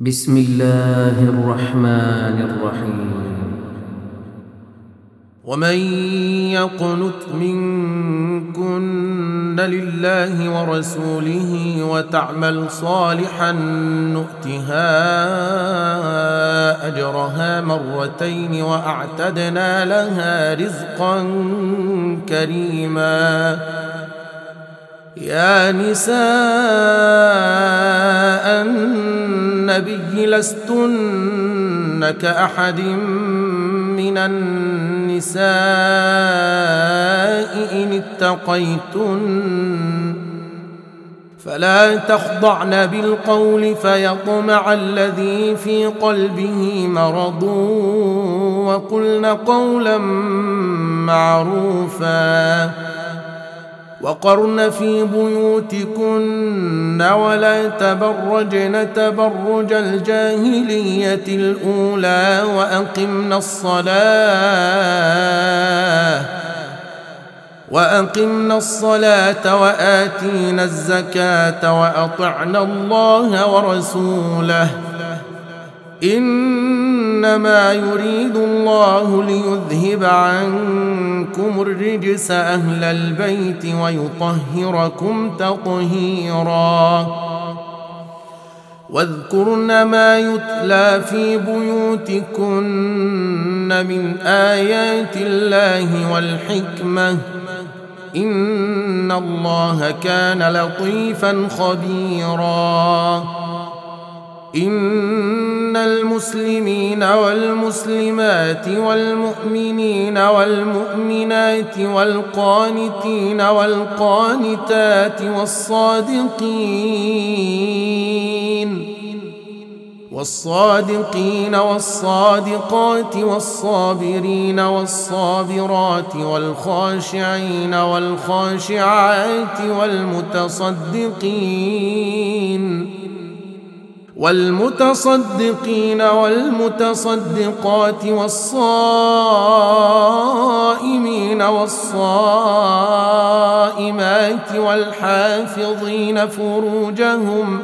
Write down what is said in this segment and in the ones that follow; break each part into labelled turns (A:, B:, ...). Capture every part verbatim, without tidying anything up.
A: بسم الله الرحمن الرحيم.
B: ومن يقنت منكن لله ورسوله وتعمل صالحا نؤتها أجرها مرتين وأعتدنا لها رزقا كريما. يا نساء النبي لستن كأحد من النساء إن اتقيتن فلا تخضعن بالقول فيطمع الذي في قلبه مرض وقلن قولا معروفا وقرن في بيوتكن ولا تبرجن تبرج الجاهلية الأولى وأقمن الصلاة وأقمن الصلاة وآتينا الزكاة وأطعنا الله ورسوله إنما يريد الله ليذهب عنكم الرجس أهل البيت ويطهركم تطهيرا. واذكرن ما يتلى في بيوتكن من آيات الله والحكمة إن الله كان لطيفا خبيرا. إن المسلمين والمسلمات والمؤمنين والمؤمنات والقانتين والقانتات والصادقين والصادقين والصادقات والصابرين والصابرات والخاشعين والخاشعات والمتصدقين والمتصدقين والمتصدقات والصائمين والصائمات والحافظين فروجهم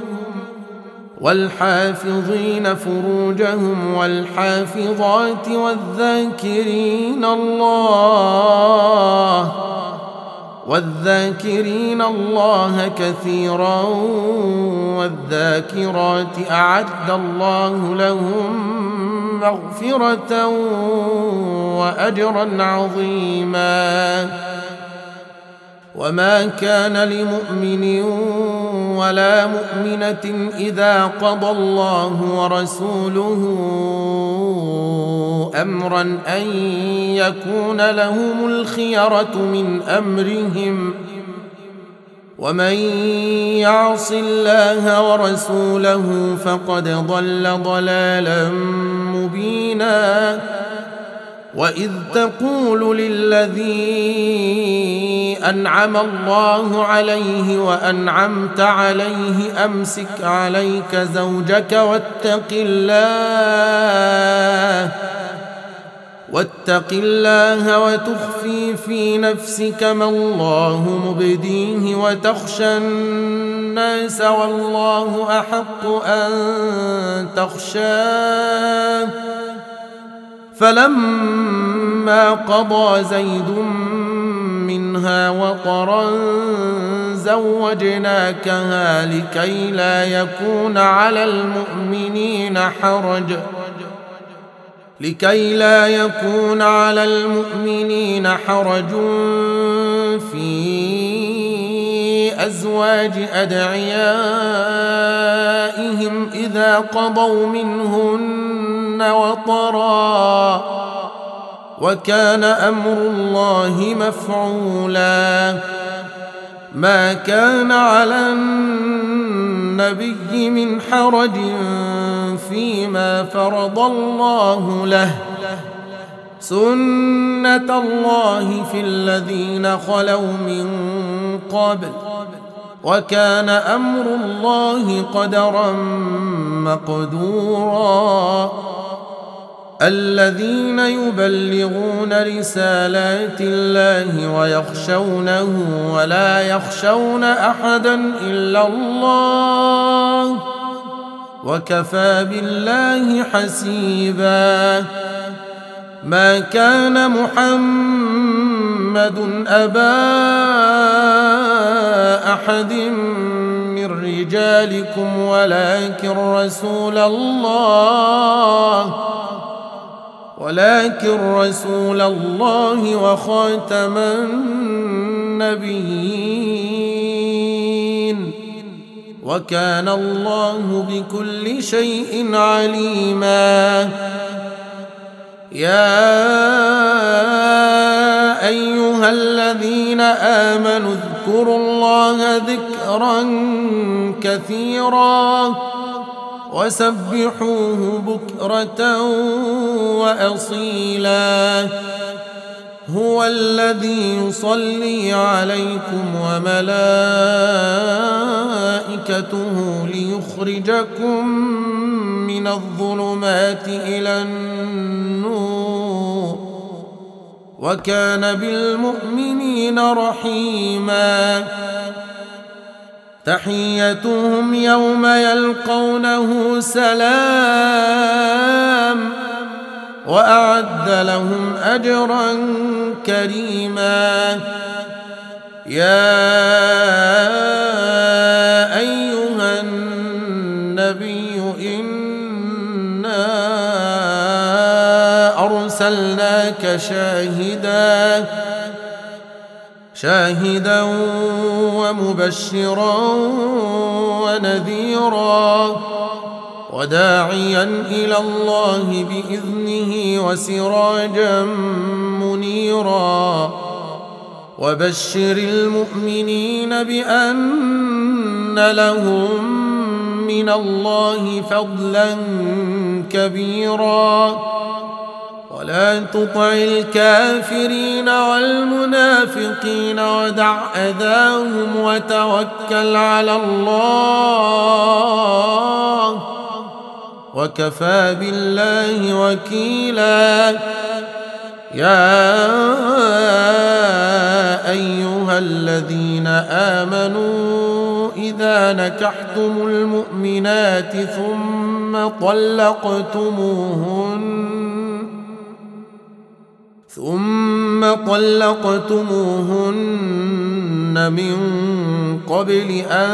B: والحافظين فروجهم والحافظات والذاكرين الله والذاكرين الله كثيرا والذاكرات أعد الله لهم مغفرة وأجرا عظيما. وما كان لمؤمن ولا مؤمنة إذا قضى الله ورسوله أمرا أن يكون لهم الخيرة من أمرهم ومن يعص الله ورسوله فقد ضل ضلالا مبينا. وإذ تقول للذي أنعم الله عليه وأنعمت عليه أمسك عليك زوجك واتق الله واتق الله وتخفي في نفسك ما الله مبديه وتخشى الناس والله أحق أن تخشاه. فلما قضى زيد منها وطرا زوجناكها لكي لا يكون على المؤمنين حرج لكي لا يكون على المؤمنين حرج في أزواج أدعيائهم إذا قضوا منهن وطرا وكان أمر الله مفعولا. ما كان على النبي من حرج فيما فرض الله له سنة الله في الذين خلوا من قبل وكان أمر الله قدرا مقدورا. الذين يبلغون رسالات الله ويخشونه ولا يخشون أحدا إلا الله وكفى بالله حسيبا. ما كان محمد أبا أحد من رجالكم ولكن رسول الله ولكن رسول الله وخاتم النبيين، وكان الله بكل شيء عليما. يا أيها الذين آمنوا اذكروا الله ذكرا كثيرا وسبحوه بكرة وأصيلا. هو الذي يصلي عليكم وملائكته ليخرجكم من الظلمات إلى النور، وكان بالمؤمنين رحيما. تحيتهم يوم يلقونه سلام، وأعد لهم أجرا كريما. يا أيها النبي إنا أرسلناك شاهدا شاهدا ومبشرا ونذيرا وداعيا إلى الله بإذنه وسراجا منيرا. وبشر المؤمنين بأن لهم من الله فضلا كبيرا. ولا تطع الكافرين والمنافقين ودع أذاهم وتوكل على الله، وكفى بالله وكيلا. يا أيها الذين آمنوا إذا نكحتم المؤمنات ثم طلقتموهن ثم طلقتموهن من قبل أن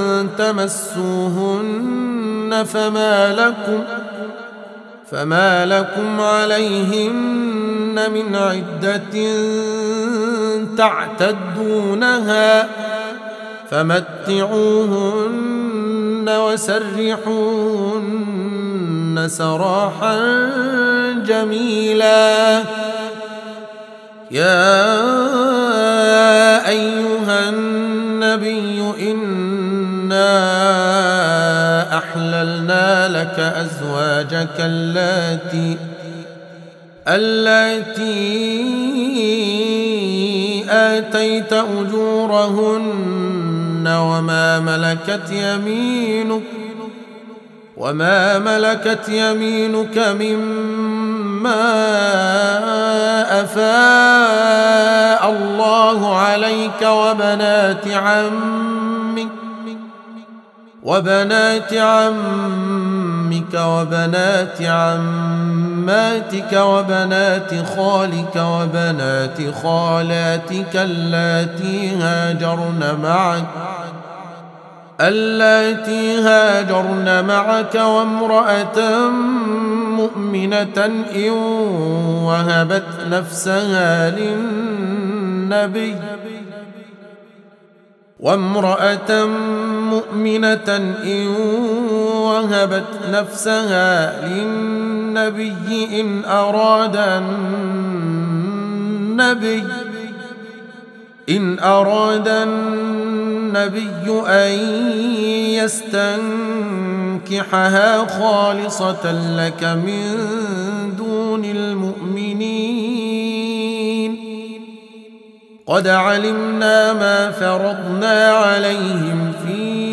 B: تمسوهن فما لكم فما لكم عليهن من عدة تعتدونها، فمتعوهن وسرحوهن سراحا جميلا. يا أيها النبي إنا أحللنا لك أزواجك اللاتي اللاتي آتيت أجورهن وما ملكت يمينك وما ملكت يمينك مما أفاء الله عليك وبنات عمك وبنات عمك وبنات عماتك وبنات خالك وبنات خالاتك اللاتي هاجرن معك اللاتي هاجرن معك وامرأة مؤمنة إن وهبت نفسها للنبي وامرأة مؤمنة إن وهبت نفسها للنبي إن أراد النبي إن أراد النبي أن يستنكحها خالصة لك من دون المؤمنين. قد علمنا ما فرضنا عليهم في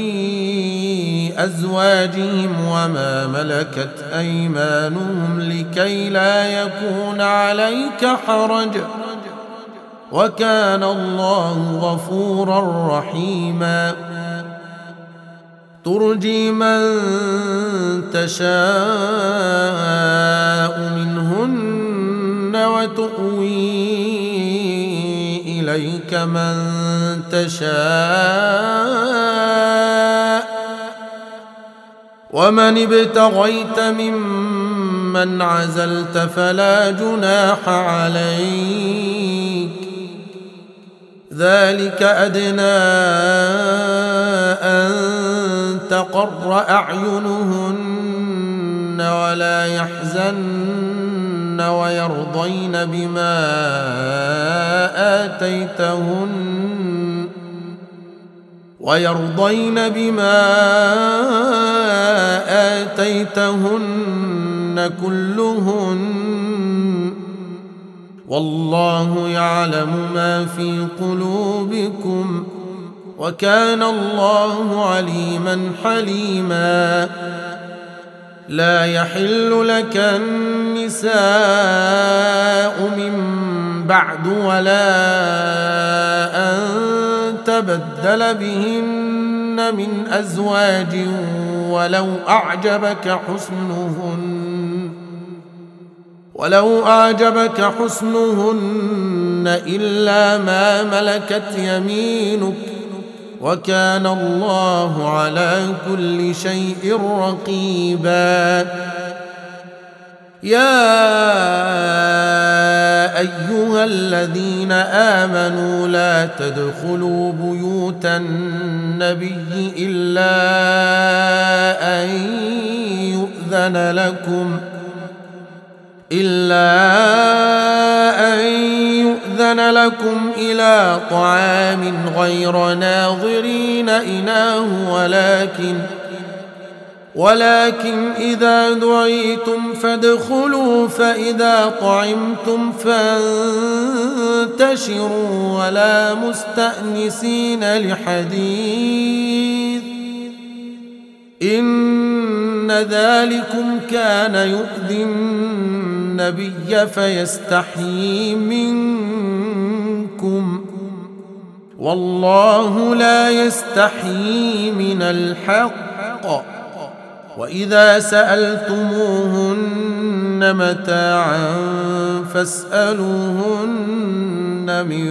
B: أزواجهم وما ملكت أيمانهم لكي لا يكون عليك حرج، وكان الله غفورا رحيما. ترجي من تشاء منهن وتؤوي إليك من تشاء ومن ابتغيت ممن عزلت فلا جناح عليك ذلك أدنى أن تقر أعينهن ولا يحزن ويرضين بما آتيتهن ويرضين بما آتيتهن كلهن والله يعلم ما في قلوبكم وكان الله عليما حليما لا يحل لك النساء من بعد ولا أن تبدل بهن من أزواج ولو أعجبك حسنهن ولو أعجبك حسنهن إلا ما ملكت يمينك وكان الله على كل شيء رقيبا يا أيها الذين آمنوا لا تدخلوا بيوت النبي إلا أن يؤذن لكم إلا أن يؤذن لكم إلى طعام غير ناظرين إناه ولكن ولكن إذا دعيتم فادخلوا فإذا طعمتم فانتشروا ولا مستأنسين لحديث إن ذلكم كان يؤذي النبي فيستحيي منكم والله لا يستحيي من الحق وإذا سألتموهن متاعا فاسألوهن من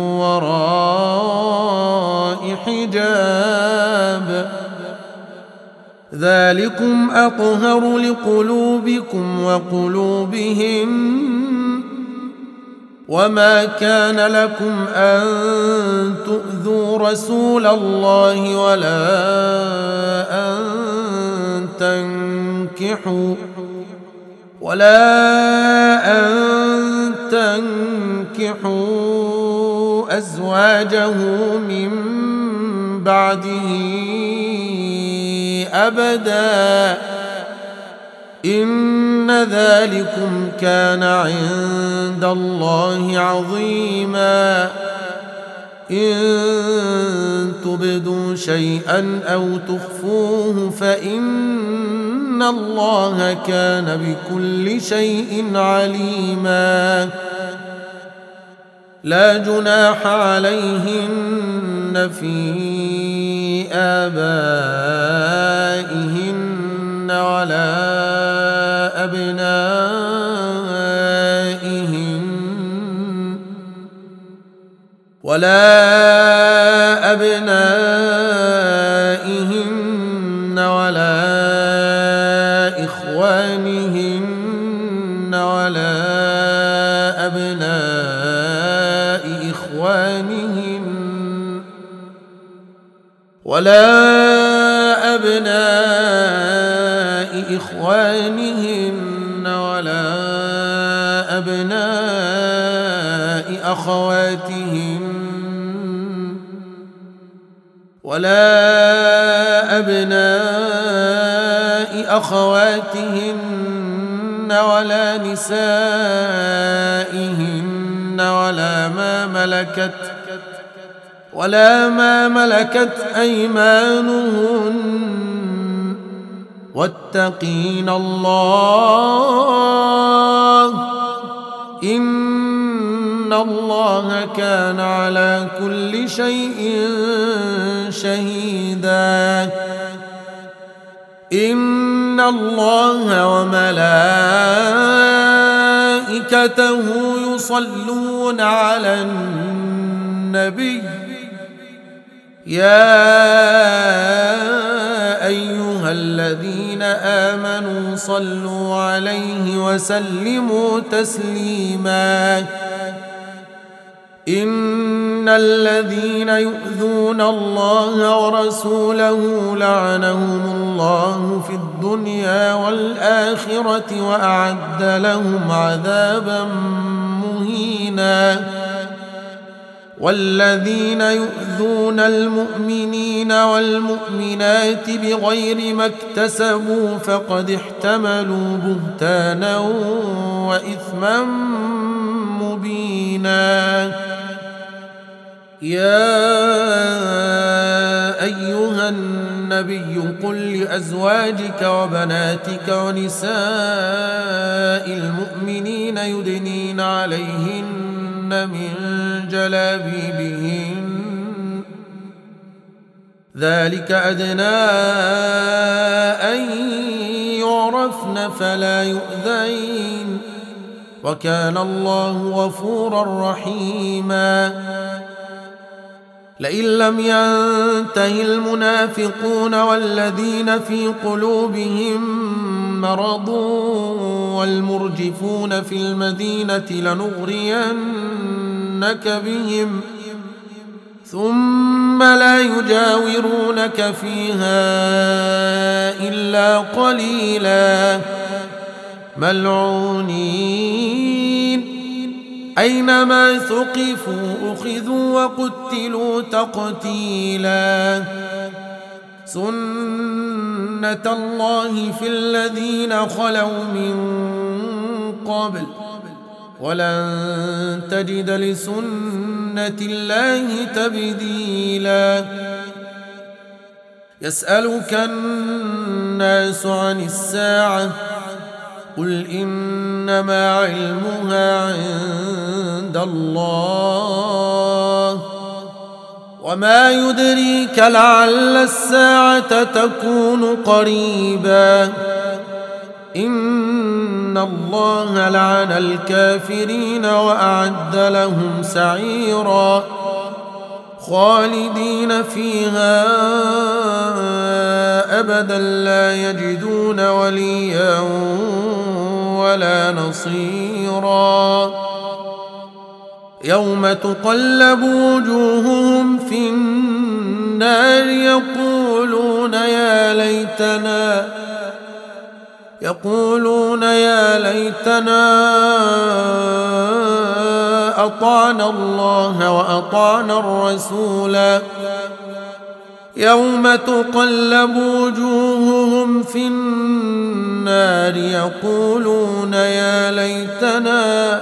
B: وراء حجاب ذلكم أطهر لقلوبكم وقلوبهم وما كان لكم أن تؤذوا رسول الله ولا أن تنكحوا ولا أن تنكحوا أزواجه من بعده أبدا إن ذلكم كان عند الله عظيما إن تبدوا شيئا أو تخفوه فإن الله كان بكل شيء عليما لا جناح عليهن في آبائهن ولا أبنائهن ولا أبنائهن ولا إخوانهن ولا أبناء إخوانهن ولا أبناء إخوانهن ولا أبناء أخواتهن ولا أبناء أخواتهن ولا نسائهن ولا ما ملكت ولا ما ملكت أيمانهن واتقين الله إن الله كان على كل شيء شهيدا إن إن الله وملائكته يصلون على النبي يا أيها الذين آمنوا صلوا عليه وسلموا تسليما إن الذين يؤذون الله ورسوله لعنهم الله في الدنيا والآخرة وأعد لهم عذابا مهينا والذين يؤذون المؤمنين والمؤمنات بغير ما اكتسبوا فقد احتملوا بهتانا وإثما مبينا يا أيها النبي قل لأزواجك وبناتك ونساء المؤمنين يدنين عليهن من جلابيبهن ذلك أدنى أن يعرفن فلا يؤذين وكان الله غفورا رحيما لئن لم ينته المنافقون والذين في قلوبهم مرض والمرجفون في المدينة لنغرينك بهم ثم لا يجاورونك فيها إلا قليلا ملعونين أينما ثقفوا أخذوا وقتلوا تقتيلا سنة الله في الذين خلوا من قبل ولن تجد لسنة الله تبديلا يسألك الناس عن الساعة قل إنما علمها عند الله وما يدريك لعل الساعة تكون قريبا إن الله لعن الكافرين وأعد لهم سعيرا خالدين فيها أبدا لا يجدون وليا ولا نصيرا يوم تقلب وجوههم في النار يقولون يا ليتنا يقولون يا ليتنا أطعنا الله وأطعنا الرسولا يوم تقلب وجوههم في النار يقولون يا ليتنا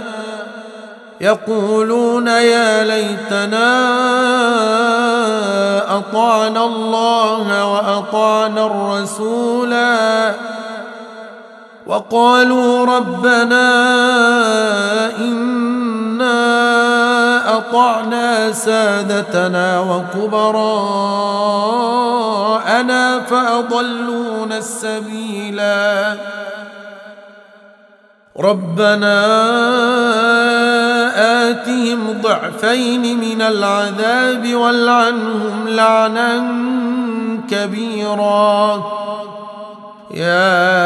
B: يقولون يا ليتنا أطعنا الله وأطعنا الرسولا وقالوا ربنا إنا أطعنا سادتنا وكبراءنا فأضلونا السبيلا ربنا آتهم ضعفين من العذاب والعنهم لعنا كبيرا يا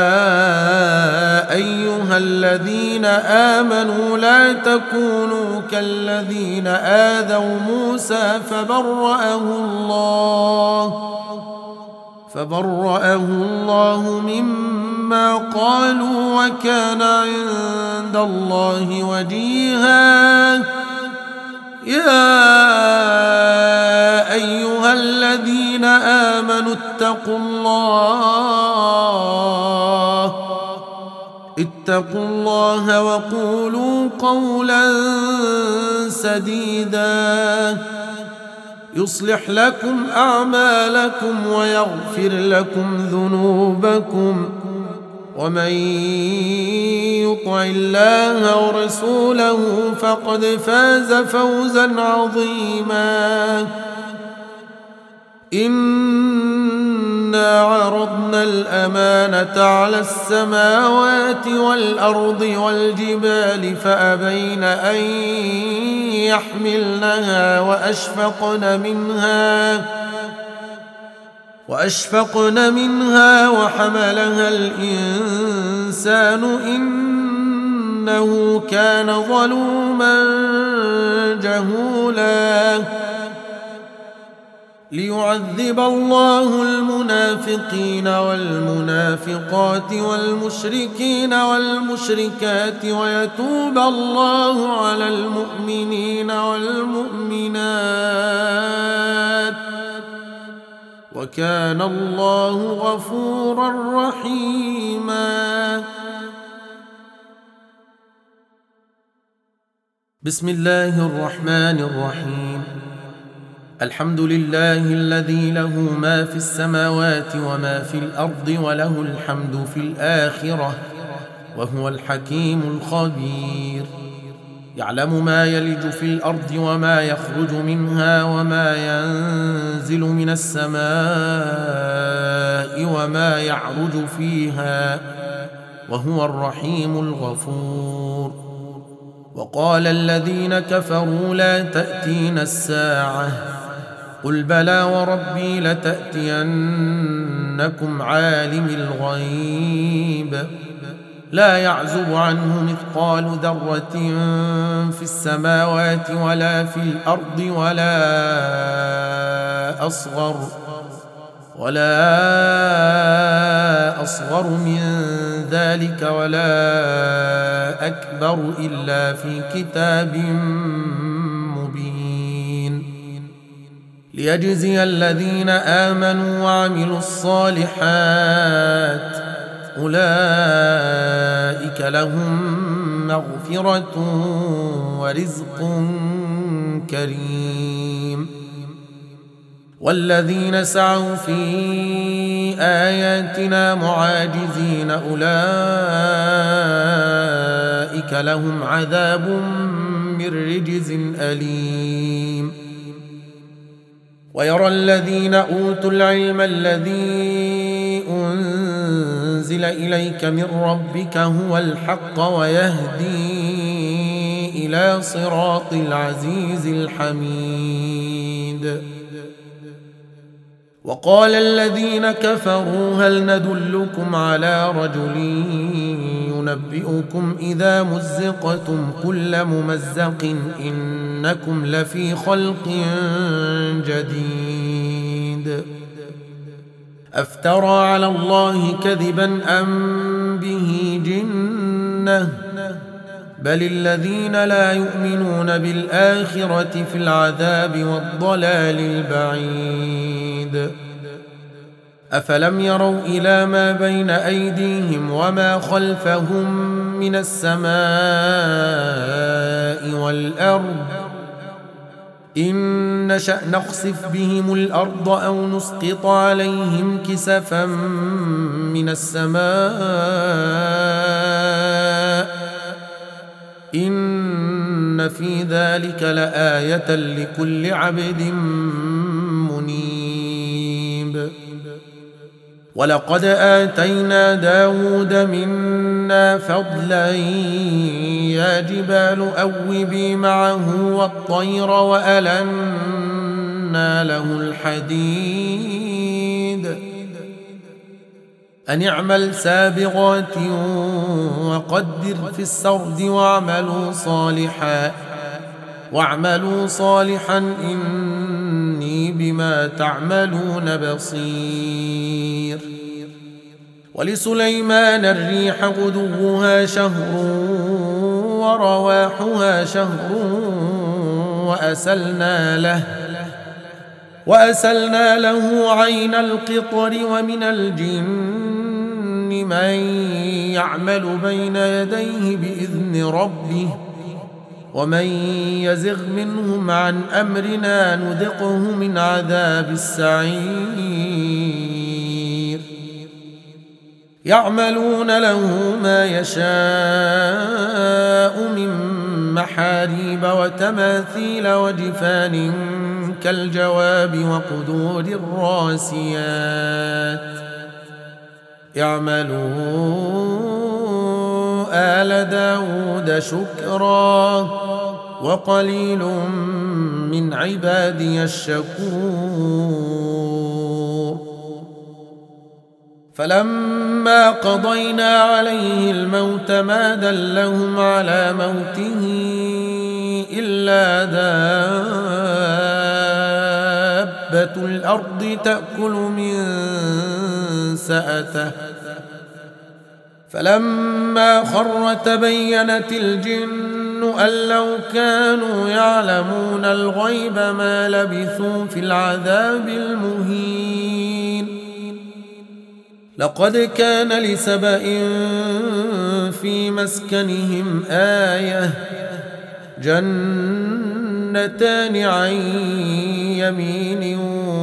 B: أيها الذين آمنوا لا تكونوا كالذين آذوا موسى فبرأه الله فبرأه الله مما قالوا وكان عند الله وجيها يا أيها الذين آمنوا اتقوا الله اتقوا الله وقولوا قولا سديدا يصلح لكم أعمالكم ويغفر لكم ذنوبكم ومن يطع الله ورسوله فقد فاز فوزا عظيما إنا عرضنا الأمانة على السماوات والأرض والجبال فأبين أن يحملنها وأشفقن منها وأشفقن منها وحملها الإنسان إنه كان ظلوما جهولا ليعذب الله المنافقين والمنافقات والمشركين والمشركات ويتوب الله على المؤمنين والمؤمنات وكان الله غفورا رحيما. بسم الله الرحمن الرحيم. الحمد لله الذي له ما في السماوات وما في الأرض وله الحمد في الآخرة وهو الحكيم الخبير. يعلم ما يلج في الأرض وما يخرج منها وما ينزل من السماء وما يعرج فيها وهو الرحيم الغفور. وقال الذين كفروا لا تأتينا الساعة قل بلى وربي لتأتينكم عالم الغيب لا يعزب عنه مثقال ذرة في السماوات ولا في الأرض ولا أصغر ولا أصغر من ذلك ولا أكبر إلا في كتاب مبين ليجزي الذين آمنوا وعملوا الصالحات أولئك لهم مغفرة ورزق كريم. والذين سعوا في آياتنا معاجزين أولئك لهم عذاب من رجز أليم. ويرى الذين أوتوا العلم الذي أنزل إليك من ربك هو الحق ويهدي إلى صراط العزيز الحميد. وقال الذين كفروا هل ندلكم على رجل ينبئكم إذا مزقتم كل ممزق إنكم لفي خلق جديد أفترى على الله كذبا أم به جنة بل الذين لا يؤمنون بالآخرة في العذاب والضلال البعيد. أفلم يروا إلى ما بين أيديهم وما خلفهم من السماء والأرض إن نشأ نخسف بهم الأرض أو نسقط عليهم كسفا من السماء إن في ذلك لآية لكل عبد منيب. ولقد آتينا داود منا فضلا يا جبال أوبي معه والطير وألنا له الحديد أن اعمل سابغات وقدر في السرد واعملوا صالحا واعملوا صالحا إني بما تعملون بصير. ولسليمان الريح غدوها شهر ورواحها شهر وأسلنا له وأسلنا له عين القطر ومن الجن من يعمل بين يديه بإذن ربه ومن يزغ منهم عن أمرنا نذقه من عذاب السعير. يعملون له ما يشاء من محاريب وتماثيل وجفان كالجواب وقدور الراسيات اعملوا آل داود شكرا وقليل من عبادي الشكور فلما قضينا عليه الموت ما دلهم على موته إلا دابة الأرض تأكل من سأته فلما خر تبينت الجن أن لو كانوا يعلمون الغيب ما لبثوا في العذاب المهين لقد كان لسبإ في مسكنهم آية جنتان عن يمين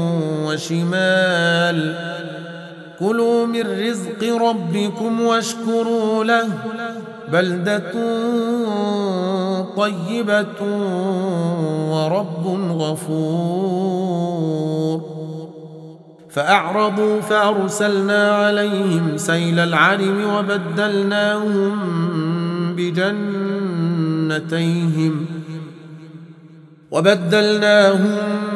B: وشمال كلوا من رزق ربكم واشكروا له بلدة طيبة ورب غفور فأعرضوا فأرسلنا عليهم سيل العرم وبدلناهم بجنتيهم وبدلناهم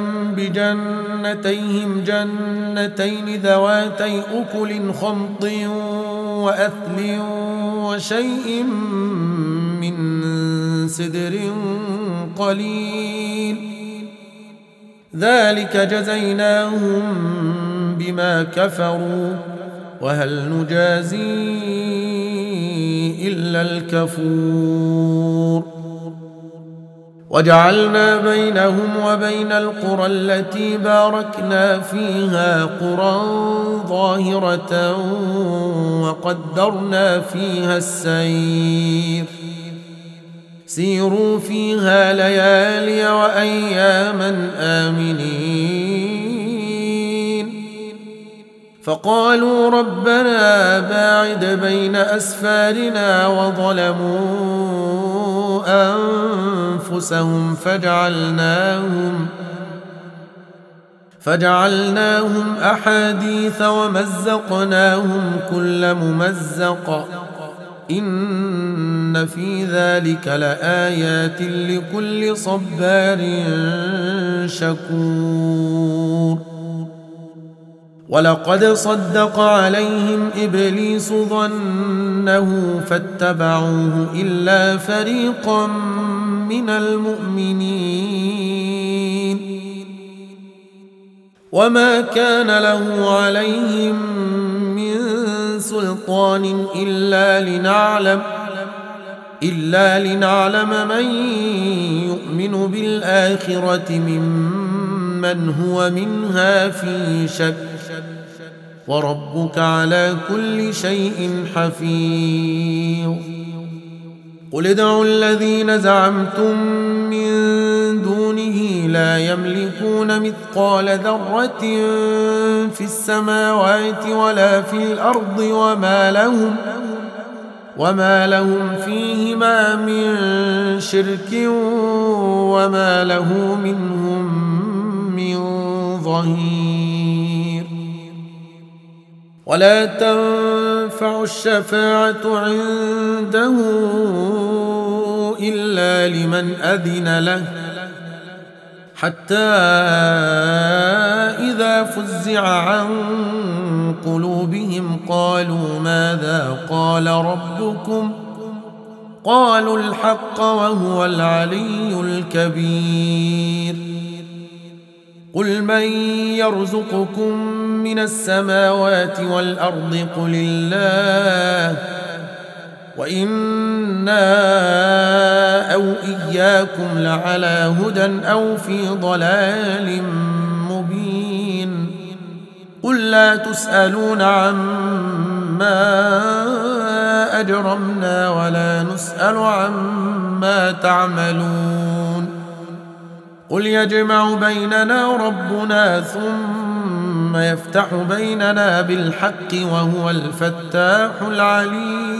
B: بجنتيهم جنتين ذواتي أكل خمط وأثل وشيء من سدر قليل ذلك جزيناهم بما كفروا وهل نجازي إلا الكفور وجعلنا بينهم وبين القرى التي باركنا فيها قرى ظاهرة وقدرنا فيها السير سيروا فيها ليالي وأياما آمنين فقالوا ربنا باعد بين أسفارنا وظلموا أنفسهم فجعلناهم فجعلناهم أحاديث ومزقناهم كل ممزق إن في ذلك لآيات لكل صبار شكور ولقد صدق عليهم إبليس ظنه فاتبعوه إلا فريقا من المؤمنين وما كان له عليهم من سلطان إلا لنعلم إلا لنعلم من يؤمن بالآخرة ممن هو منها في شك وربك على كل شيء حفيظ قل ادعوا الذين زعمتم من دونه لا يملكون مثقال ذرة في السماوات ولا في الأرض وما لهم وما لهم فيهما من شرك وما له منهم من ظهير ولا تنفع الشفاعة عنده إلا لمن أذن له حتى إذا فزع عن قلوبهم قالوا ماذا قال ربكم قالوا الحق وهو العلي الكبير قل من يرزقكم من السماوات والأرض قل الله وإنا أو إياكم لعلى هدى أو في ضلال مبين قل لا تسألون عما أجرمنا ولا نسأل عما تعملون قل يجمع بيننا ربنا ثم يفتح بيننا بالحق وهو الفتاح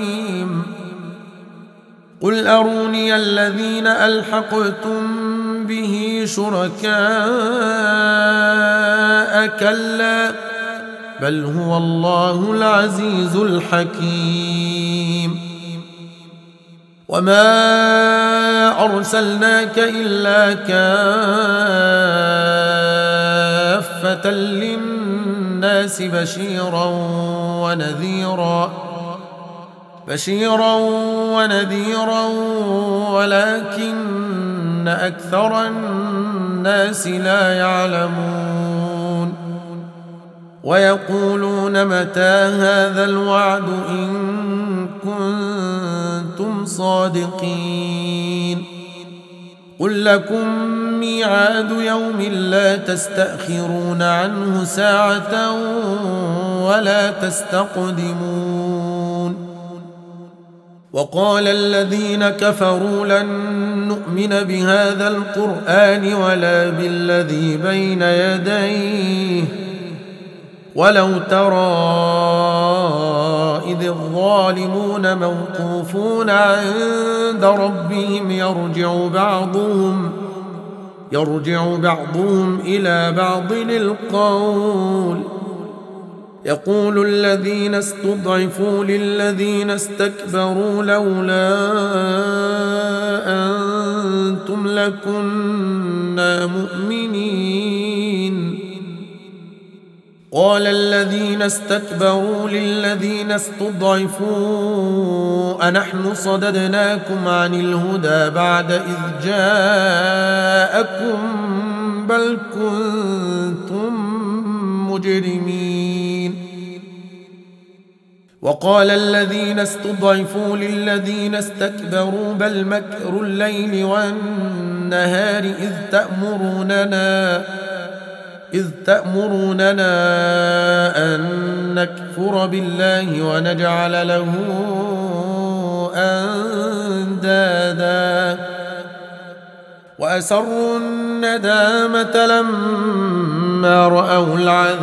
B: العليم قل أروني الذين ألحقتم به شركاء كلا بل هو الله العزيز الحكيم وما أرسلناك إلا كافة للناس بشيرا ونذيرا بشيرا ونذيرا ولكن أكثر الناس لا يعلمون ويقولون متى هذا الوعد إن كنتم صادقين قل لكم ميعاد يوم لا تستأخرون عنه ساعة ولا تستقدمون وقال الذين كفروا لن نؤمن بهذا القرآن ولا بالذي بين يديه ولو ترى إذ الظالمون موقوفون عند ربهم يرجع بعضهم يرجع بعضهم إلى بعض القول يقول الذين استضعفوا للذين استكبروا لولا أنتم لكنا مؤمنين قال الذين استكبروا للذين استضعفوا أنحن صددناكم عن الهدى بعد إذ جاءكم بل كنتم مجرمين وقال الذين استضعفوا للذين استكبروا بل مكر الليل والنهار إذ تأمروننا إذ تأمروننا أن نكفر بالله ونجعل له أندادا وأسروا الندامة لما رأوا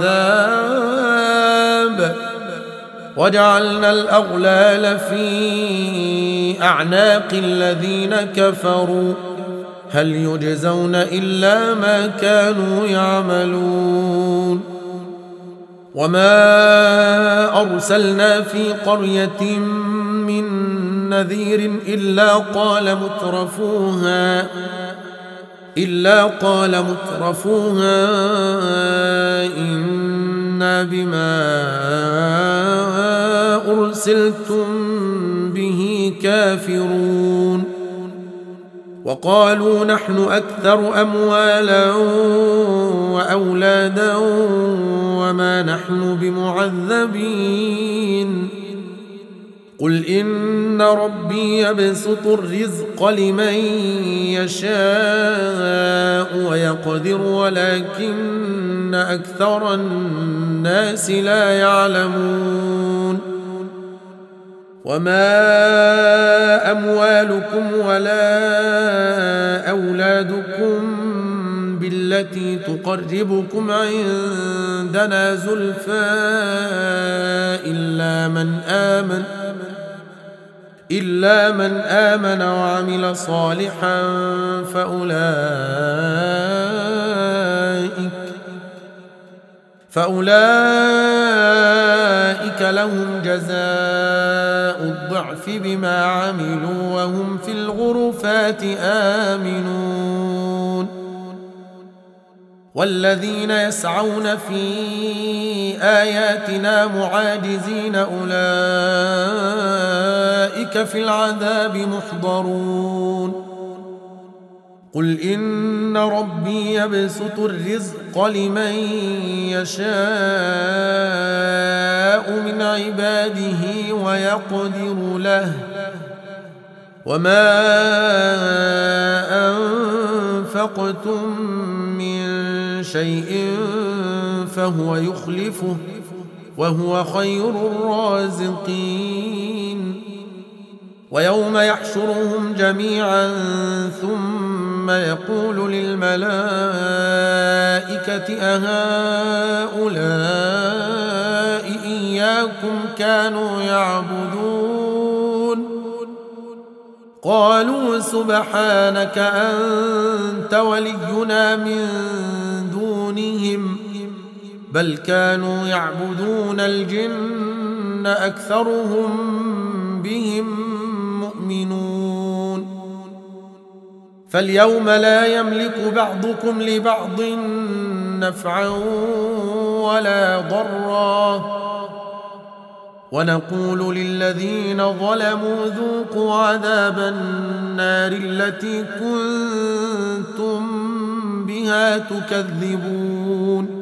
B: العذاب وجعلنا الأغلال في أعناق الذين كفروا هل يجزون إلا ما كانوا يعملون وما أرسلنا في قرية من نذير إلا قال مترفوها إلا قال مترفوها إنا بما أرسلتم به كافرون وقالوا نحن أكثر أموالا وأولادا وما نحن بمعذبين قل إن ربي يبسط الرزق لمن يشاء ويقدر ولكن أكثر الناس لا يعلمون وما أموالكم ولا أولادكم بالتي تقربكم عندنا زلفى إلا من آمن إلا من آمن وعمل صالحا فأولئك فأولئك لهم جزاء الضعف بما عملوا وهم في الغرفات آمنون والذين يسعون في آياتنا معاجزين أولئك في العذاب محضرون قل إن ربي يبسط الرزق لمن يشاء من عباده ويقدر له وما أنفقتم من شيء فهو يخلفه وهو خير الرازقين ويوم يحشرهم جميعا ثم يقول للملائكة أهؤلاء إياكم كانوا يعبدون قالوا سبحانك أنت ولينا من دونهم بل كانوا يعبدون الجن أكثرهم بهم مؤمنون فاليوم لا يملك بعضكم لبعض نفعا ولا ضرا ونقول للذين ظلموا ذوقوا عذاب النار التي كنتم بها تكذبون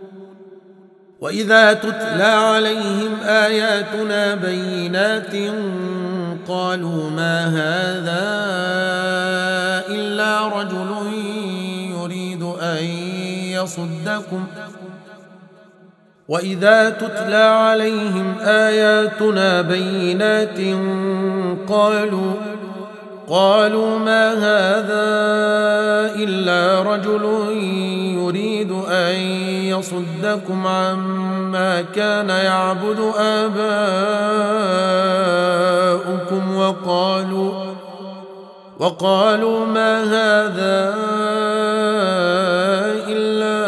B: وإذا تتلى عليهم آياتنا بينات قالوا ما هذا إلا رجل يريد أن يصدكم وإذا تتلى عليهم آياتنا بينات قالوا قالوا ما هذا إلا رجل يريد أن يصدكم عما كان يعبد آباؤكم وقالوا وقالوا ما هذا إلا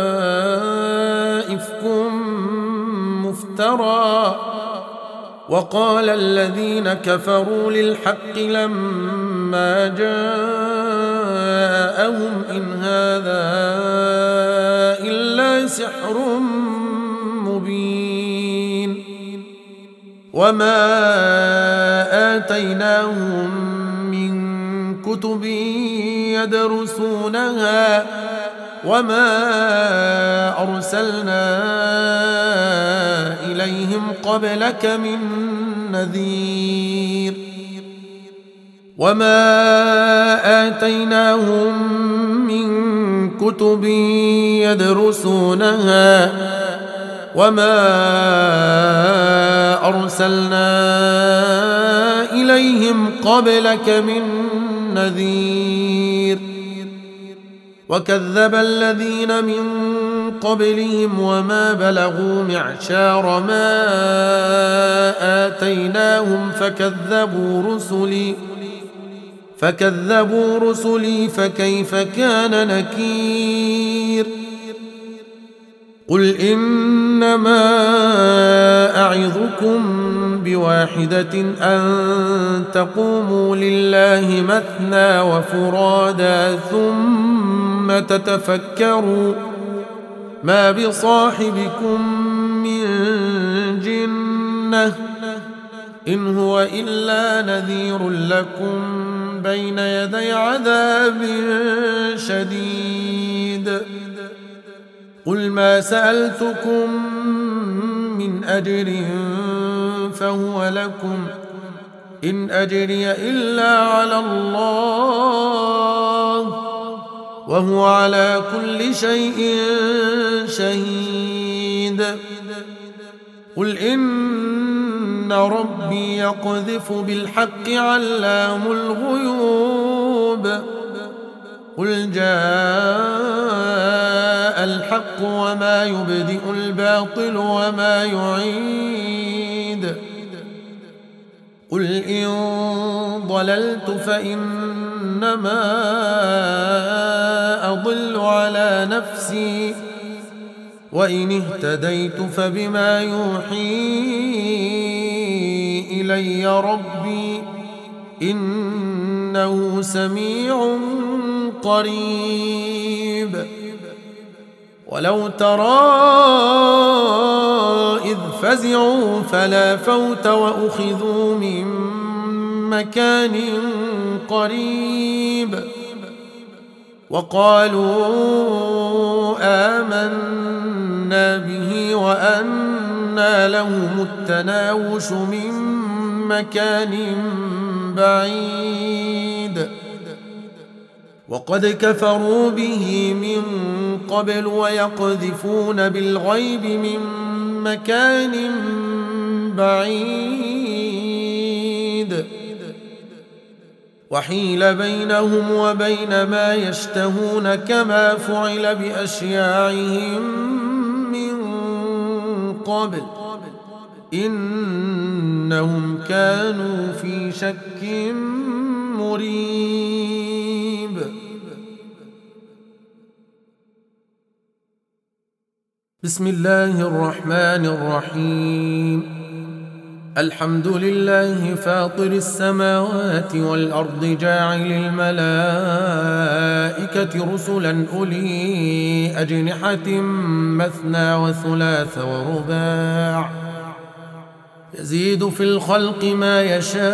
B: إفك مفترى وقال الذين كفروا للحق لما جاءهم إن هذا إلا سحر مبين وما آتيناهم من كتب يدرسونها وما أرسلنا إليهم قبلك من نذير وما آتيناهم من كتب يدرسونها وما أرسلنا إليهم قبلك من نذير وكذب الذين من قبلهم وما بلغوا معشار ما آتيناهم فكذبوا رسلي فكذبوا رسلي فكيف كان نكير قل إنما أعظكم بواحدة أن تقوموا لله مثنى وفرادا ثم تتفكروا ما بصاحبكم من جنة إن هو إلا نذير لكم بين يدي عذاب شديد قل ما سألتكم من أجر فهو لكم إن أجري إلا على الله وهو على كل شيء شهيد قل إن ربي يقذف بالحق علام الغيوب قل جاء الحق وما يبدئ الباطل وما يعيد قل إن ضللت فإنما أضل على نفسي وإن اهتديت فبما يوحي إلي ربي إنه سميع قريب ولو ترى إذ فزعوا فلا فوت وأخذوا من مكان قريب وقالوا آمنا به وأنى لهم التناوش من مكان بعيد وقد كفروا به من قبل ويقذفون بالغيب من مكان بعيد وحيل بينهم وبين ما يشتهون كما فعل بأشياعهم من قبل إنهم كانوا في شك مريب. بسم الله الرحمن الرحيم. الحمد لله فاطر السماوات والأرض جاعل الملائكة رسلا أولي أجنحة مثنى وثلاث ورباع يزيد في الخلق ما يشاء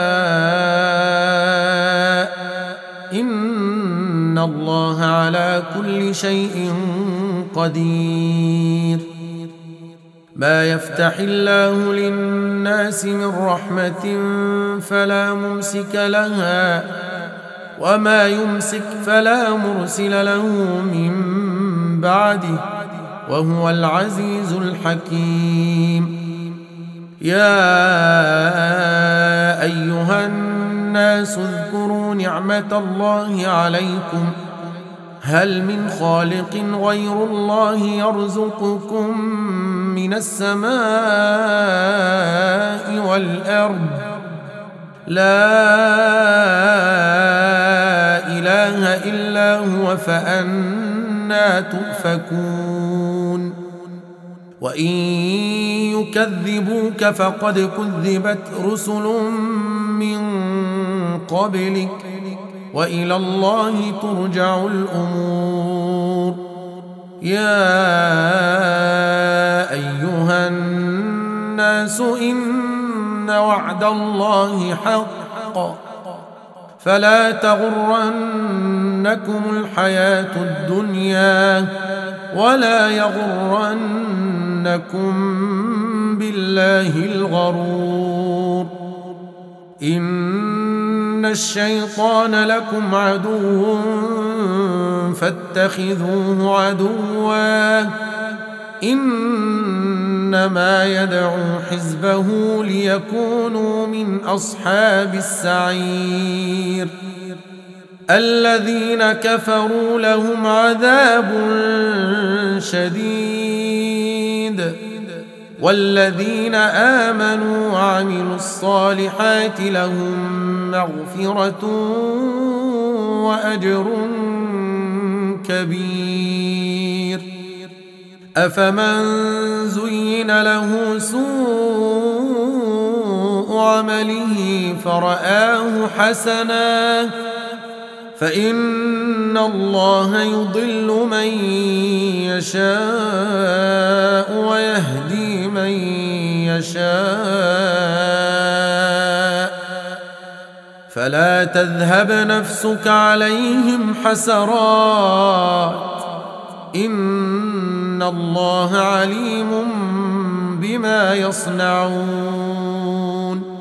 B: إن الله على كل شيء قدير. ما يفتح الله للناس من رحمة فلا ممسك لها وما يمسك فلا مرسل له من بعده وهو العزيز الحكيم. يا أيها الناس اذكروا نعمة الله عليكم هل من خالق غير الله يرزقكم من السماء والأرض؟ لا إله إلا هو فأنى تؤفكون. وإن يكذبوك فقد كذبت رسل من قبلك وإلى الله ترجع الأمور. يا أيها الناس إن وعد الله حق فلا تغرنكم الحياة الدنيا ولا يغرنكم بالله الغرور. إن الشيطان لكم عدو فاتخذوه عدوا إنما يدعو حزبه ليكونوا من أصحاب السعير. الذين كفروا لهم عذاب شديد والذين آمنوا وعملوا الصالحات لهم مغفرة وأجر كبير. أفمن زين له سوء عمله فرآه حسنا فإن الله يضل من يشاء ويهدي من يشاء فلا تذهب نفسك عليهم حسرات إن الله عليم بما يصنعون.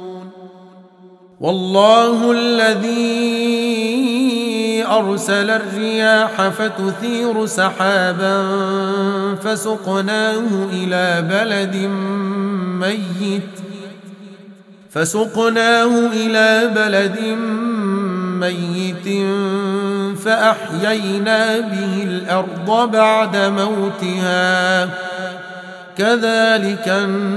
B: والله الذي أرسل الرياح فتثير سحابا فسقناه إلى بلد ميت فسقناه إلى بلد ميت فأحيينا به الأرض بعد موتها كذلك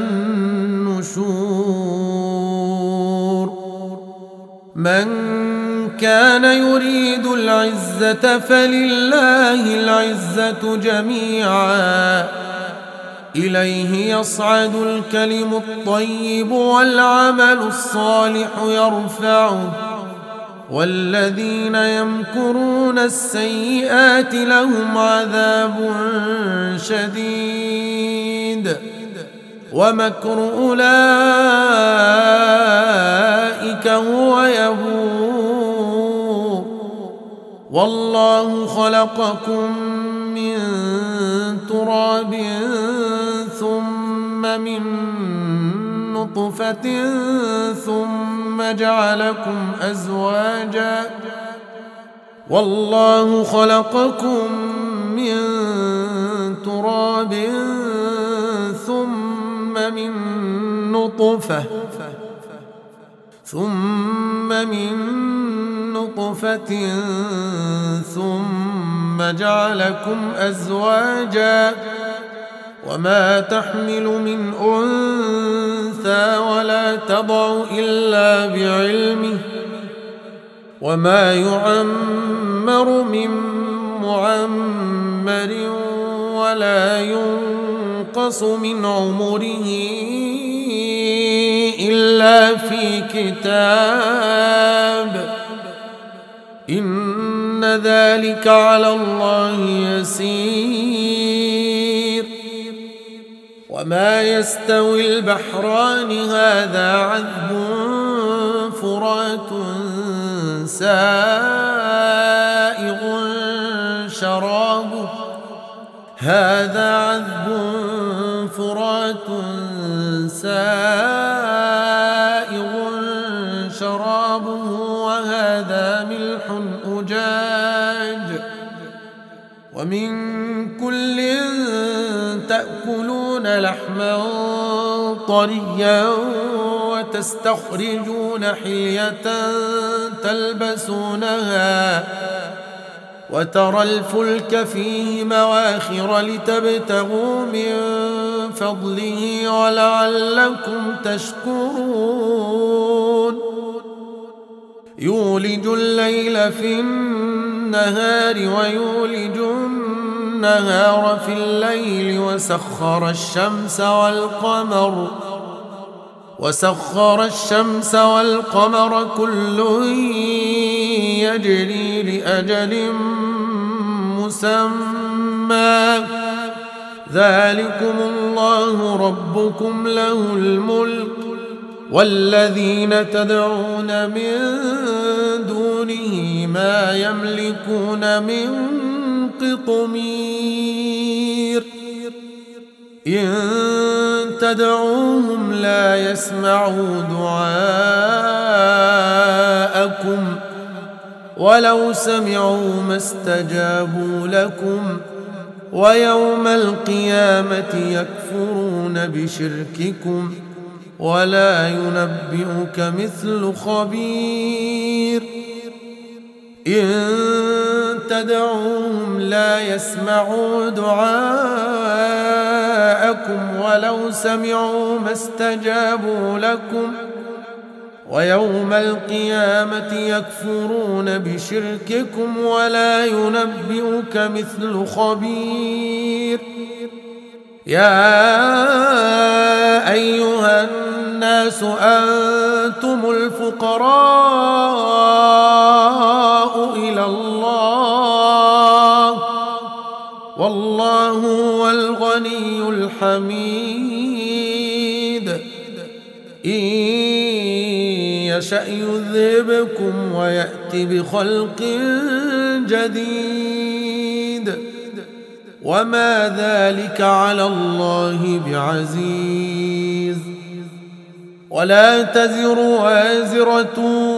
B: النشور. من كان يريد العزة فلله العزة جميعا إليه يصعد الكلم الطيب والعمل الصالح يرفعه والذين يمكرون السيئات لهم عذاب شديد ومكر أولئك هو يبور. والله خلقكم من تراب ثم من نطفة ثم جعلكم أزواجا والله خلقكم من تراب ثم من نطفة ثم من نطفة ثم جعلكم أزواجا وما تحمل من أنثى ولا تضع إلا بعلمه وما يعمر من معمر ولا ينقص من عمره إلا في كتاب إن ذلك على الله يسير. وما يستوي البحران هذا عذب فرات سائغ شرابه هذا عذب فرات سائغ شرابه وهذا ملح أجاج ومن كل تأكلون لحما طريا وتستخرجون حلية تلبسونها وترى الفلك فيه مواخر لتبتغوا من فضله ولعلكم تشكرون. يولج الليل في النهار ويولج النهار في الليل وسخر الشمس والقمر وسخر الشمس والقمر كل يجري لأجل مسمى ذلكم الله ربكم له الملك والذين تدعون من دونه ما يملكون من قطمير إن تدعوهم لا يسمعوا دعاءكم ولو سمعوا ما استجابوا لكم ويوم القيامة يكفرون بشرككم ولا ينبئك مثل خبير. إن تدعوهم لا يسمعوا دعاءكم ولو سمعوا ما استجابوا لكم ويوم القيامة يكفرون بشرككم ولا ينبئك مثل خبير. يا أيها الناس أنتم الفقراء إلى الله والله هو الغني الحميد. إن يشأ يذهبكم ويأتي بخلق جديد وما ذلك على الله بعزيز. ولا تزر وازرة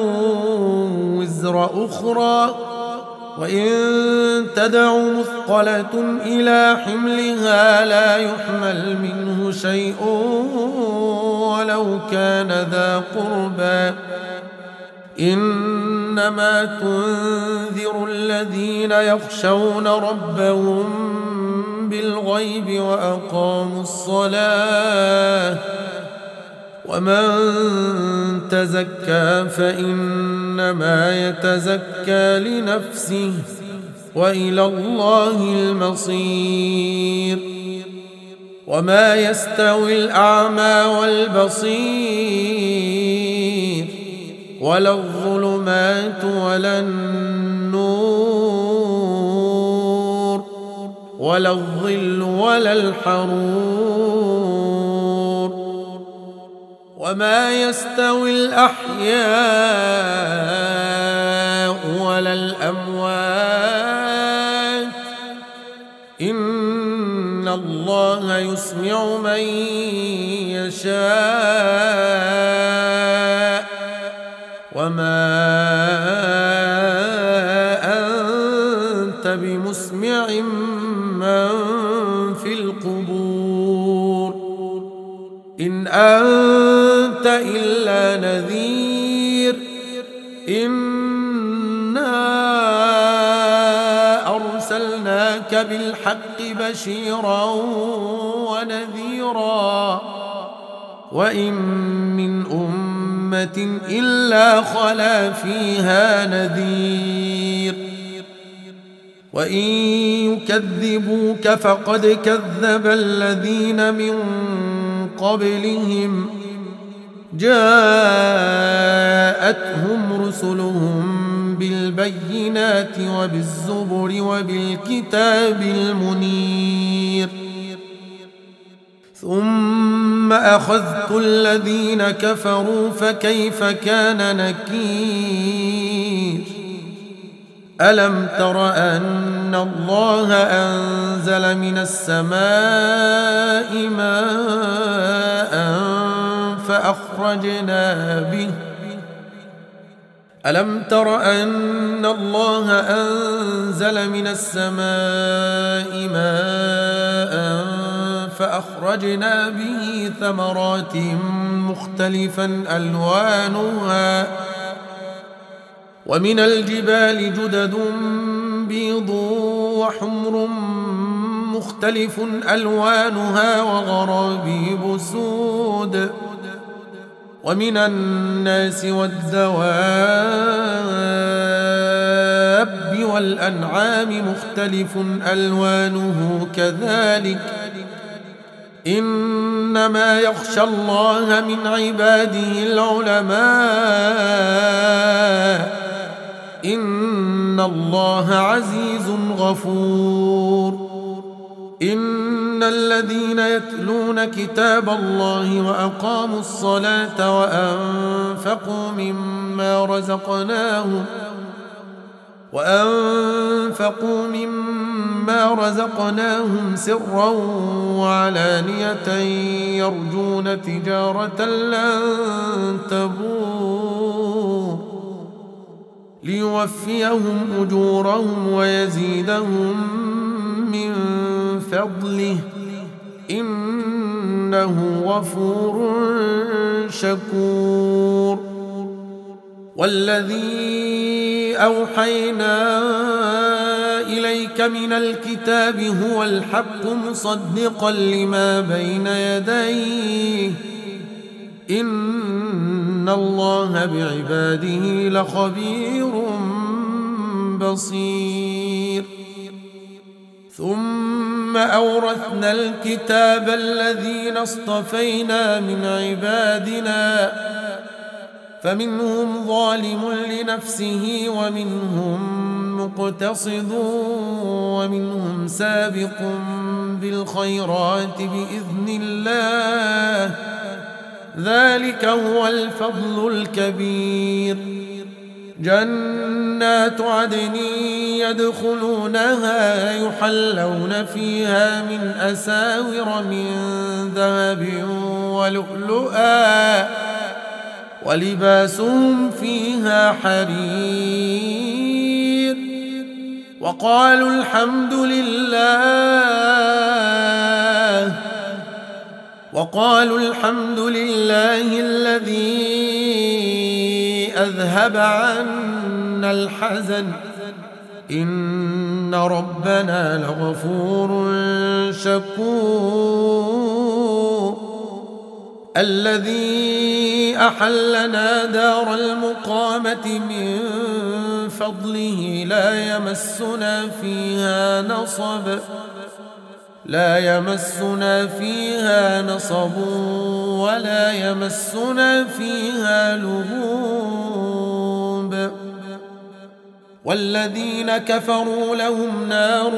B: وزر أخرى وإن تدع مثقلة إلى حملها لا يحمل منه شيء ولو كان ذا قربى إنما تنذر الذين يخشون ربهم بالغيب وأقاموا الصلاة ومن تزكى فإنما يتزكى لنفسه وإلى الله المصير. وما يستوي الأعمى والبصير ولا الظلمات ولا النور ولا الظل ولا الحرور. وما يستوي الأحياء ولا الأموات إن الله يسمع من يشاء وما أنت بمسمع من في القبور إن أنت إلا نذير. إنا أرسلناك بالحق بشيرا ونذيرا وإن من أمة أمة إلا خلا فيها نذير وإن يكذبوك فقد كذب الذين من قبلهم جاءتهم رسلهم بالبينات وبالزبر وبالكتاب المنير ثم أخذت الذين كفروا فكيف كان نكير ألم تر أن الله أنزل من السماء ماء فأخرجنا به ألم تر أن الله أنزل من السماء ماء فأخرجنا به ثمرات مختلفا ألوانها ومن الجبال جدد بيض وحمر مختلف ألوانها وغرابيب سود ومن الناس والدواب والأنعام مختلف ألوانه كذلك إنما يخشى الله من عباده العلماء إن الله عزيز غفور إن الذين يتلون كتاب الله وأقاموا الصلاة وأنفقوا مما رزقناهم وأنفقوا مما رزقناهم سرا وعلانية يرجون تجارة لن تبور ليوفيهم أجورهم ويزيدهم من فضله إنه غفور شكور والذي أوحينا إليك من الكتاب هو الحق مصدقا لما بين يديه إن الله بعباده لخبير بصير ثم أورثنا الكتاب الذين اصطفينا من عبادنا فمنهم ظالم لنفسه ومنهم مقتصد ومنهم سابق بالخيرات بإذن الله ذلك هو الفضل الكبير جنات عدن يدخلونها يحلون فيها من أساور من ذهب ولؤلؤا ولباسهم فيها حرير وقالوا الحمد لله وقالوا الحمد لله الذي أذهب عنا الحزن إن ربنا لغفور شكور الذي أحلنا دار المقامة من فضله لا يمسنا فيها نصب لا يمسنا فيها نصب ولا يمسنا فيها لغوب والذين كفروا لهم نار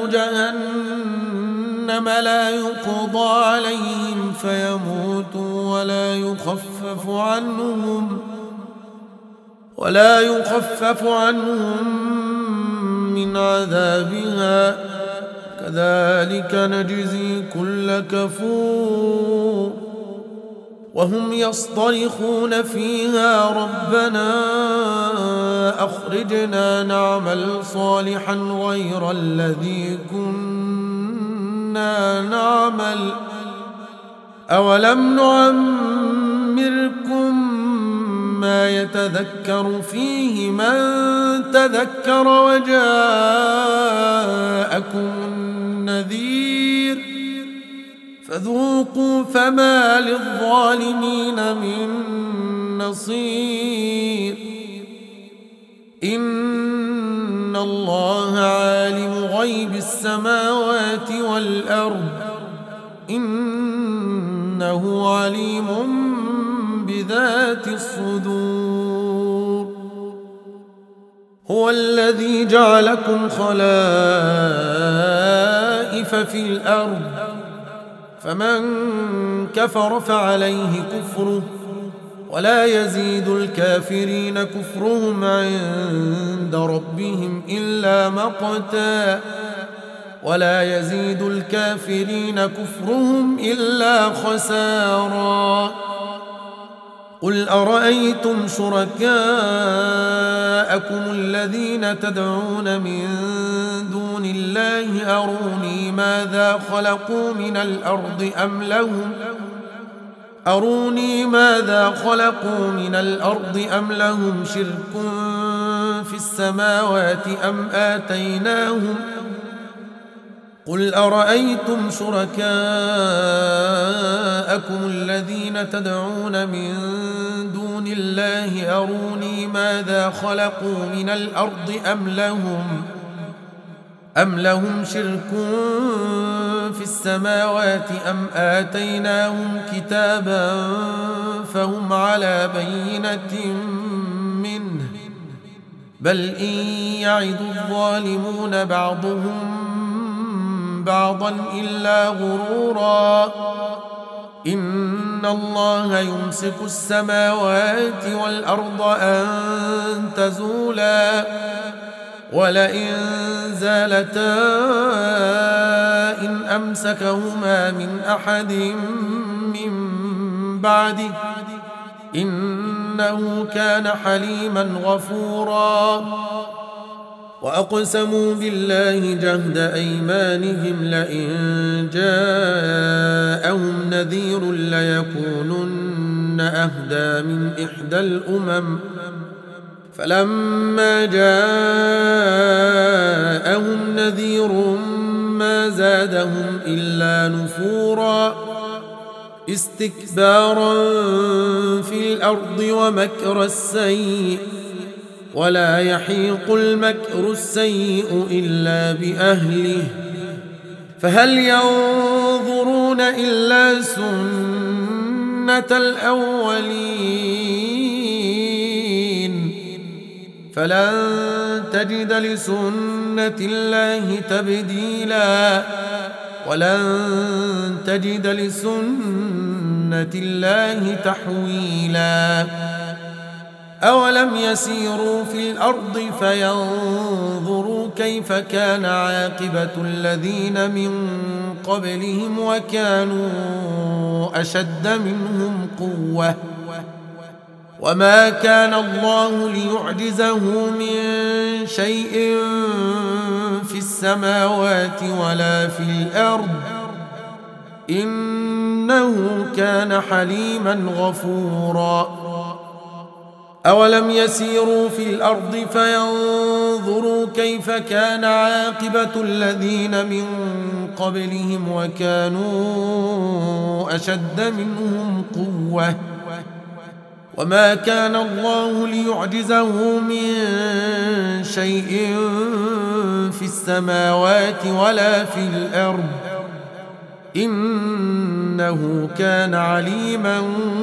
B: جهنم لا يقضى عليهم فيموتوا ولا يخفف عنهم ولا يخفف عنهم من عذابها كذلك نجزي كل كفور وهم يصطرخون فيها ربنا أخرجنا نعمل صالحا غير الذي كنا نعمل أولم نعمركم ما يتذكر فيه من تذكر وجاءكم النذير فذوقوا فما للظالمين من بصير إن الله عالم غيب السماوات والأرض إنه عليم بذات الصدور هو الذي جعلكم خلائف في الأرض فمن كفر فعليه كفره ولا يزيد الكافرين كفرهم عند ربهم إلا مقتا ولا يزيد الكافرين كفرهم إلا خسارا قل أرأيتم شركاءكم الذين تدعون من دون الله أروني ماذا خلقوا من الأرض أم لهم أروني ماذا خلقوا من الأرض أم لهم شرك في السماوات أم آتيناهم قل أرأيتم شركاءكم الذين تدعون من دون الله أروني ماذا خلقوا من الأرض أم لهم أم لهم شرك في السماوات أم آتيناهم كتابا فهم على بينة منه بل إن يعد الظالمون بعضهم بعضا إلا غرورا إن الله يمسك السماوات والأرض أن تزولا ولئن زالتا إن أمسكهما من أحد من بعده إنه كان حليما غفورا وأقسموا بالله جهد أيمانهم لئن جاءهم نذير ليكونن أهدى من إحدى الأمم فلما جاءهم نذير ما زادهم إلا نفورا استكبارا في الأرض ومكر السيء ولا يحيق المكر السيء إلا بأهله فهل ينظرون إلا سنة الأولين فلن تجد لسنة الله تبديلا ولن تجد لسنة الله تحويلا أولم يسيروا في الأرض فينظروا كيف كان عاقبة الذين من قبلهم وكانوا أشد منهم قوة وما كان الله ليعجزه من شيء في السماوات ولا في الأرض إنه كان حليما غفورا أولم يسيروا في الأرض فينظروا كيف كان عاقبة الذين من قبلهم وكانوا أشد منهم قوة وما كان الله ليعجزه من شيء في السماوات ولا في الأرض إنه كان عليما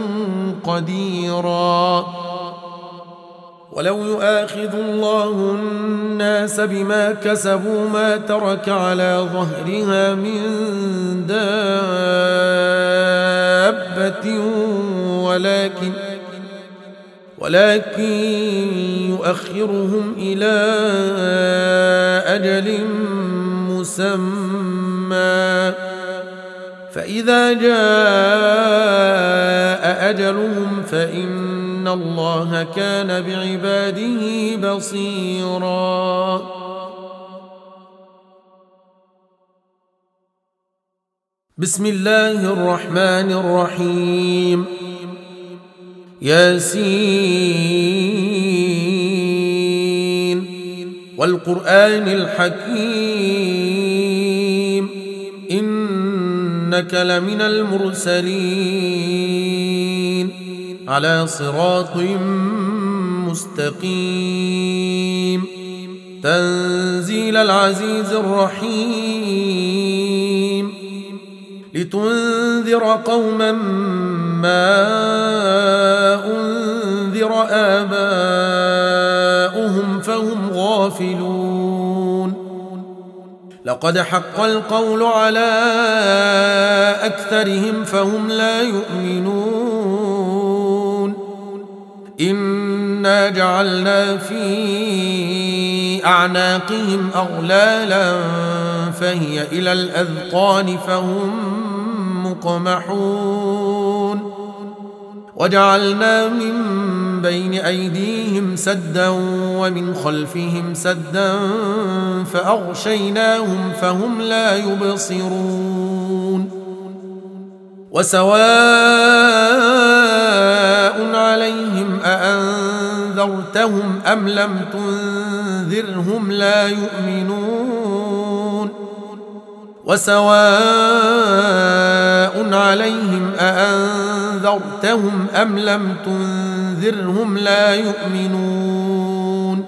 B: قديرا ولو يؤاخذ الله الناس بما كسبوا ما ترك على ظهرها من دابة ولكن ولكن يؤخرهم إلى أجل مسمى فإذا جاء أجلهم فإن الله كان بعباده بصيرا بسم الله الرحمن الرحيم ياسين والقرآن الحكيم إنك لمن المرسلين على صراط مستقيم تنزيل العزيز الرحيم لتنذر قوما ما أنذر آباؤهم فهم غافلون لقد حق القول على أكثرهم فهم لا يؤمنون إنا جعلنا في أعناقهم أغلالا فهي إلى الأذقان فهم مقمحون وجعلنا من بين أيديهم سدا ومن خلفهم سدا فأغشيناهم فهم لا يبصرون وسواء عليهم أأنذرتهم أم لم تنذرهم لا يؤمنون وسواء عليهم أأنذرتهم أم لم تنذرهم لا يؤمنون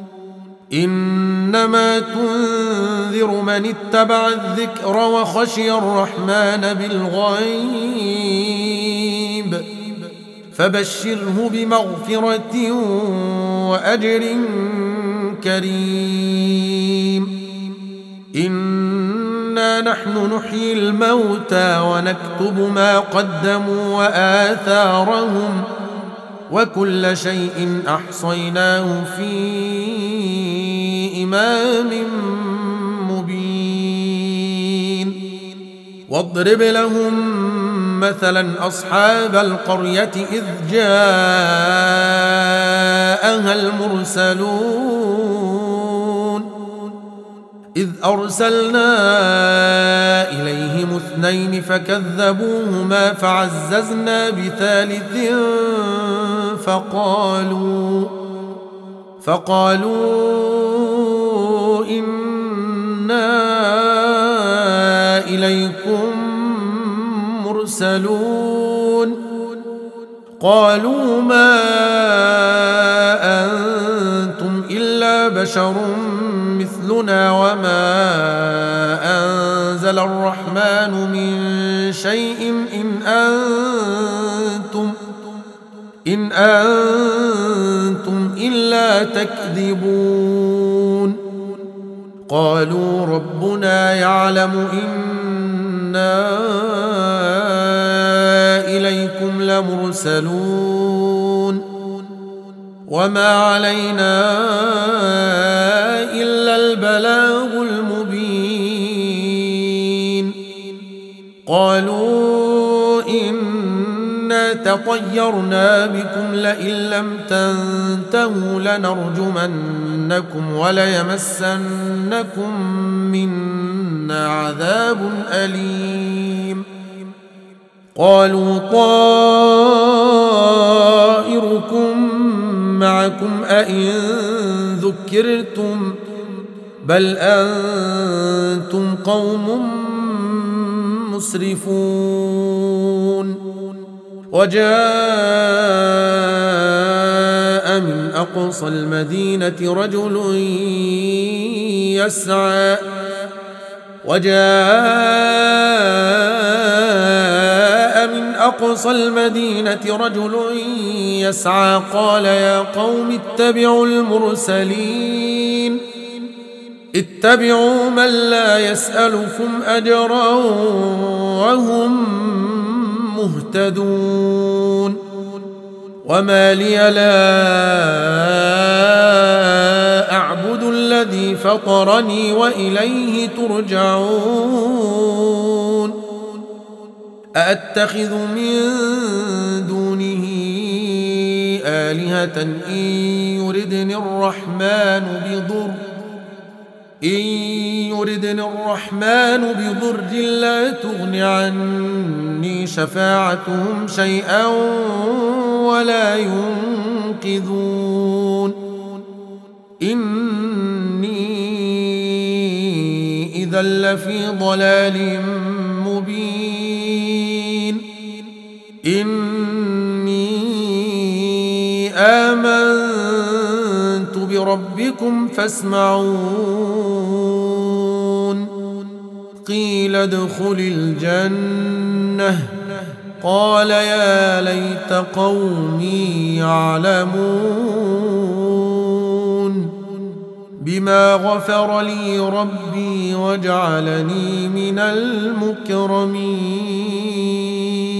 B: إنما تنذر من اتبع الذكر وخشي الرحمن بالغيب فبشره بمغفرة وأجر كريم إنا نحن نحيي الموتى ونكتب ما قدموا وآثارهم وكل شيء أحصيناه في إمام مبين واضرب لهم مثلا أصحاب القرية إذ جاءها المرسلون إذ أرسلنا إليهم اثنين فكذبوهما فعززنا بثالث فقالوا فقالوا إنا إليكم مرسلون قالوا ما أنتم إلا بشر مثلنا وما أنزل الرحمن من شيء إن أنتم إن أنتم إلا تكذبون قالوا ربنا يعلم إنا إليكم لمرسلون وما علينا إلا البلاغ المبين قالوا إنا تطيرنا بكم لئن لم تنتهوا لنرجمنكم وليمسنكم منا عذاب أليم قالوا طائركم معكم أئن ذكرتم بل أنتم قوم مسرفون وجاء من أقصى المدينة رجل يسعى وجاء من أقصى المدينة رجل يسعى قال يا قوم اتبعوا المرسلين اتبعوا من لا يسألكم أجرا وهم مهتدون وما لي لا أعبد الذي فطرني وإليه ترجعون أأتخذ من دونه آلهة إن يردني الرحمن بضر إن يردني الرحمن بضر لا تغن عني شفاعتهم شيئا ولا ينقذون إني إذا لفي ضلال مبين إني آذنت بربكم فاسمعون قيل ادخل الجنة قال يا ليت قومي يعلمون بما غفر لي ربي وجعلني من المكرمين